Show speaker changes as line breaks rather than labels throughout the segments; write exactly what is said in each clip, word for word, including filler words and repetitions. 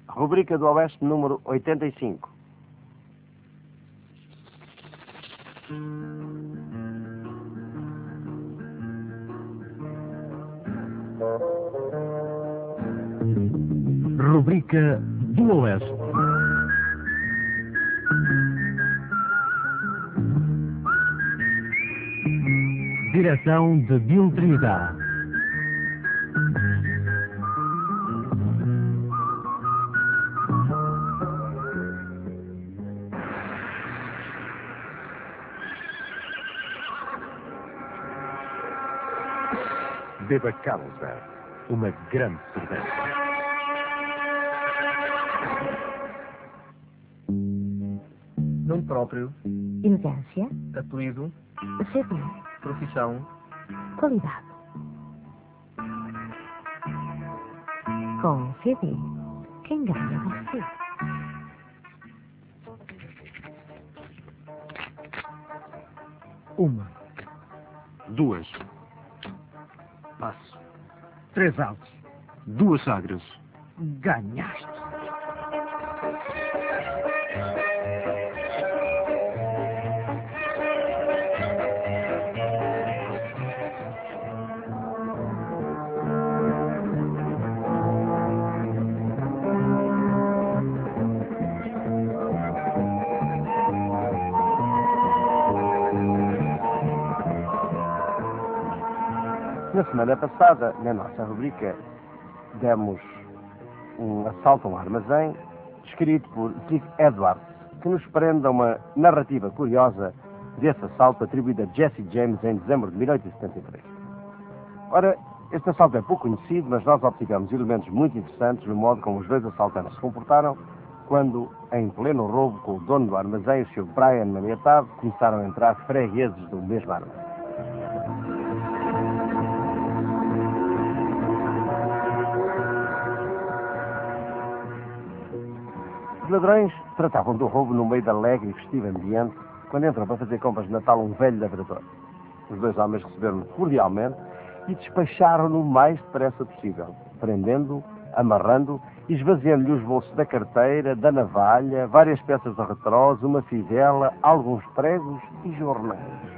Rubrica do Oeste número oitenta e cinco.
Rubrica do Oeste. Direção de Bill Trinidad. Beba Carlsberg, uma grande cerveja.
Nome próprio,
Elegância,
apelido,
C D,
profissão,
qualidade. Com C D, quem ganha você?
Uma,
Duas.
passo. Três altos.
Duas sagras.
Ganhaste.
Na semana passada, na nossa rubrica, demos um assalto a um armazém, descrito por Steve Edwards, que nos prende a uma narrativa curiosa desse assalto atribuído a Jesse James em dezembro de mil oitocentos e setenta e três. Ora, este assalto é pouco conhecido, mas nós obtivemos elementos muito interessantes no modo como os dois assaltantes se comportaram quando, em pleno roubo com o dono do armazém e o senhor Brian maniatado, começaram a entrar fregueses do mesmo armazém. Os ladrões tratavam do roubo no meio de alegre e festivo ambiente, quando entrou para fazer compras de Natal um velho lavrador. Os dois homens receberam-no cordialmente e despacharam-no o mais depressa possível, prendendo-o, amarrando-o e esvaziando-lhe os bolsos da carteira, da navalha, várias peças de retroz, uma fivela, alguns pregos e jornais.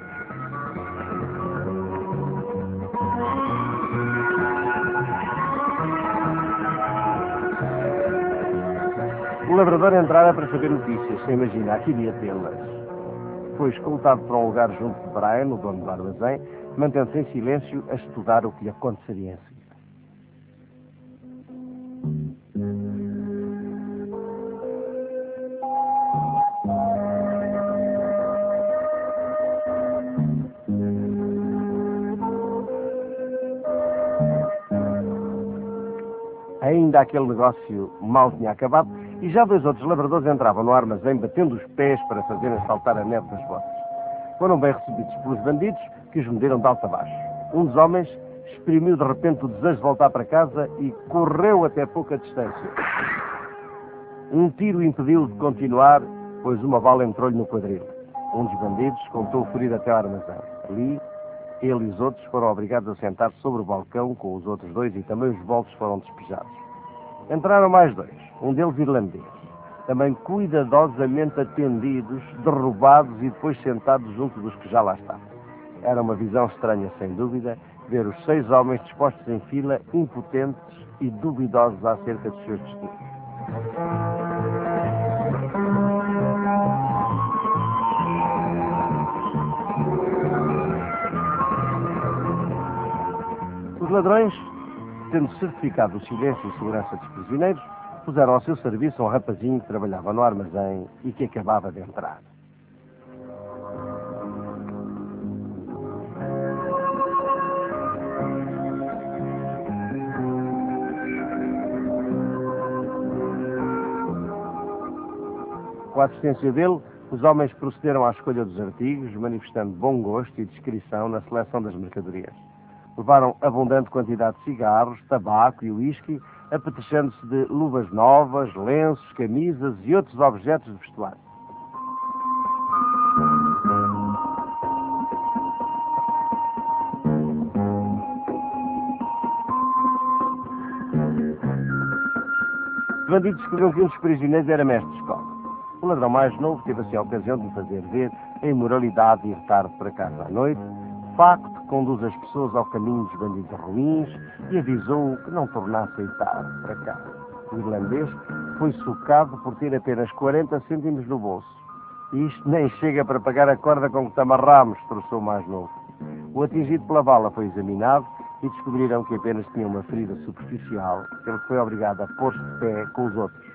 O lavrador entrara para saber notícias, sem imaginar que iria tê-las. Foi escoltado para um lugar junto de Brian, o dono do armazém, mantendo-se em silêncio a estudar o que lhe aconteceria em seguida. Ainda aquele negócio mal tinha acabado e já dois outros lavradores entravam no armazém batendo os pés para fazerem saltar a neve das botas. Foram bem recebidos pelos bandidos, que os mediram de alto a baixo. Um dos homens exprimiu de repente o desejo de voltar para casa e correu até pouca distância. Um tiro impediu-o de continuar, pois uma bala entrou-lhe no quadril. Um dos bandidos contou o ferido até ao armazém. Ali, ele e os outros foram obrigados a sentar-se sobre o balcão com os outros dois e também os bolsos foram despejados. Entraram mais dois, um deles irlandês, também cuidadosamente atendidos, derrubados e depois sentados junto dos que já lá estavam. Era uma visão estranha, sem dúvida, ver os seis homens dispostos em fila, impotentes e duvidosos acerca dos seus destinos. Os ladrões, tendo certificado o silêncio e segurança dos prisioneiros, puseram ao seu serviço um rapazinho que trabalhava no armazém e que acabava de entrar. Com a assistência dele, os homens procederam à escolha dos artigos, manifestando bom gosto e discrição na seleção das mercadorias. Levaram abundante quantidade de cigarros, tabaco e uísque, apetrechando-se de luvas novas, lenços, camisas e outros objetos de vestuário. Os bandidos descobriram que um dos prisioneiros era mestre de escola. O ladrão mais novo teve assim a ocasião de fazer ver a imoralidade de ir tarde para casa à noite, facto que conduz as pessoas ao caminho dos bandidos ruins, e avisou que não tornasse a ir tarde para casa. O irlandês foi socado por ter apenas quarenta cêntimos no bolso. E isto nem chega para pagar a corda com que te amarramos, trouxe o mais novo. O atingido pela bala foi examinado e descobriram que apenas tinha uma ferida superficial, pelo que foi obrigado a pôr-se de pé com os outros.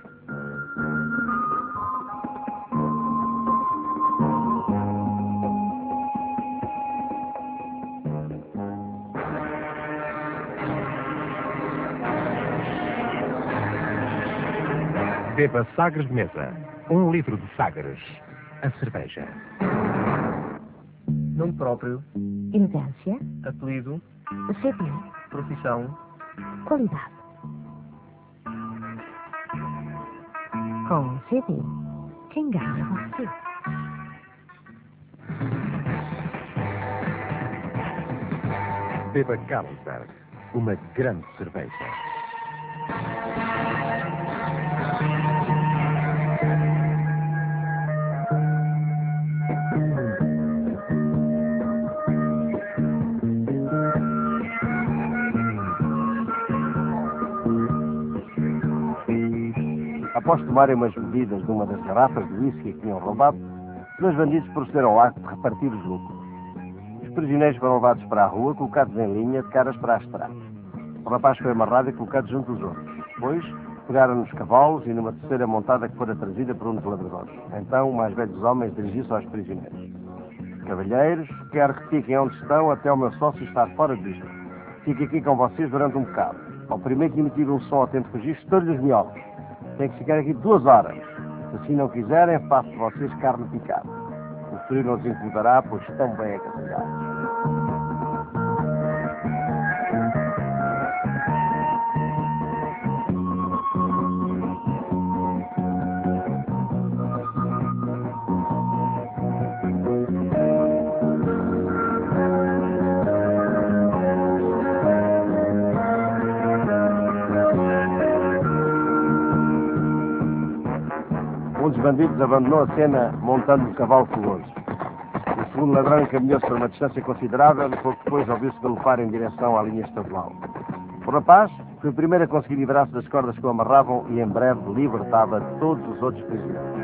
Beba Sagres de Mesa. Um litro de Sagres. A cerveja.
Nome próprio.
Elegância.
Apelido.
C D.
Profissão.
Qualidade. Com C D, quem ganha você?
Beba Carlsberg. Uma grande cerveja.
Após tomarem umas bebidas de uma das garrafas de whisky que tinham roubado, os dois bandidos procederam ao acto de repartir os lucros. Os prisioneiros foram levados para a rua, colocados em linha, de caras para a estrada. O rapaz foi amarrado e colocado junto dos outros. Depois, pegaram nos cavalos e numa terceira montada que fora trazida por um dos ladradores. Então, o mais velho dos homens dirigiu-se aos prisioneiros. Cavalheiros, quero que fiquem onde estão até o meu sócio estar fora disto. Fique aqui com vocês durante um bocado. Ao primeiro que emitir um som atento registro, estou-lhe os miolos. Tem que ficar aqui duas horas. Se assim não quiserem, faço de vocês carne picada. O frio não os incomodará, pois estão bem agasalhados. Um dos bandidos abandonou a cena montando um cavalo fogoso. O segundo ladrão encaminhou-se para uma distância considerável e pouco depois ouviu-se galopar em direção à linha estadual. O rapaz foi o primeiro a conseguir livrar-se das cordas que o amarravam e em breve libertava todos os outros prisioneiros.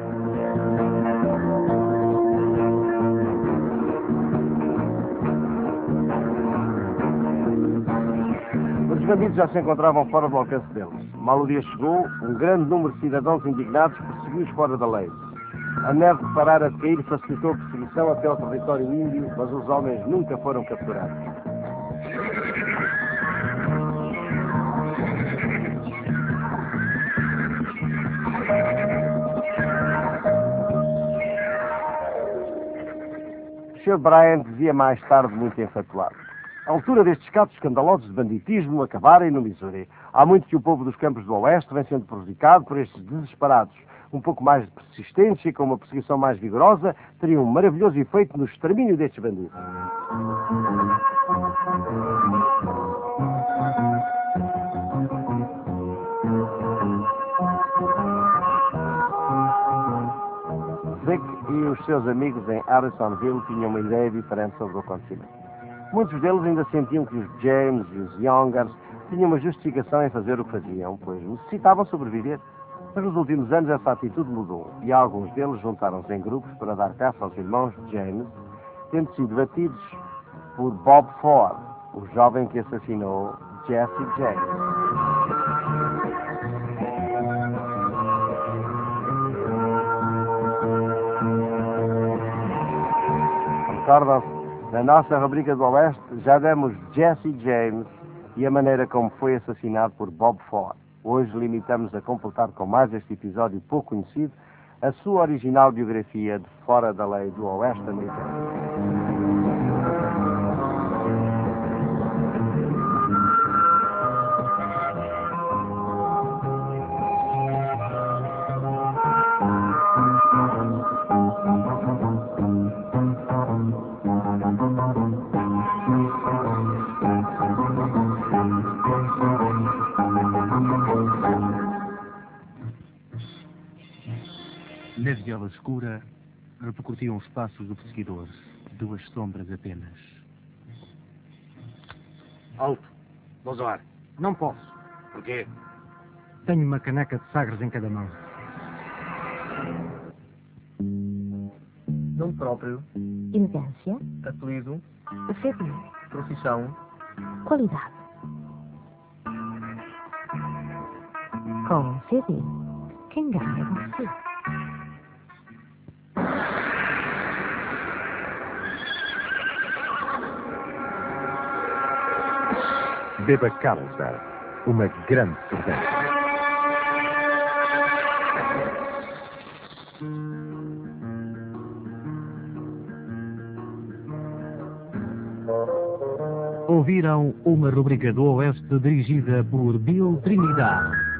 Os bandidos já se encontravam fora do alcance deles. Mal o dia chegou, um grande número de cidadãos indignados perseguiu-os fora da lei. A neve que parara de cair facilitou a perseguição até ao território índio, mas os homens nunca foram capturados. O senhor Bryant dizia mais tarde, muito enfatuado: a altura destes casos escandalosos de banditismo acabarem no Missouri. Há muito que o povo dos campos do Oeste vem sendo prejudicado por estes desesperados. Um pouco mais de persistência e com uma perseguição mais vigorosa teriam um maravilhoso efeito no extermínio destes bandidos. Zick e os seus amigos em Harrisonville tinham uma ideia diferente sobre o acontecimento. Muitos deles ainda sentiam que os James e os Youngers tinham uma justificação em fazer o que faziam, pois necessitavam sobreviver. Mas nos últimos anos essa atitude mudou e alguns deles juntaram-se em grupos para dar caça aos irmãos James, tendo sido batidos por Bob Ford, o jovem que assassinou Jesse James. Recordam-se? Na nossa rubrica do Oeste já demos Jesse James e a maneira como foi assassinado por Bob Ford. Hoje limitamos a completar com mais este episódio pouco conhecido a sua original biografia de Fora da Lei do Oeste americano.
Na viola escura, repercutiam os passos do perseguidor. Duas sombras apenas.
Alto. Vou zoar. Não posso. Porquê?
Tenho uma caneca de Sagres em cada mão.
Nome próprio.
Elegância.
Apelido.
Civil.
Profissão.
Qualidade. Com civil. Quem ganha é você.
Beba Carlsberg. Uma grande cerveja.
Ouviram uma rubrica do Oeste dirigida por Bill Trinidad.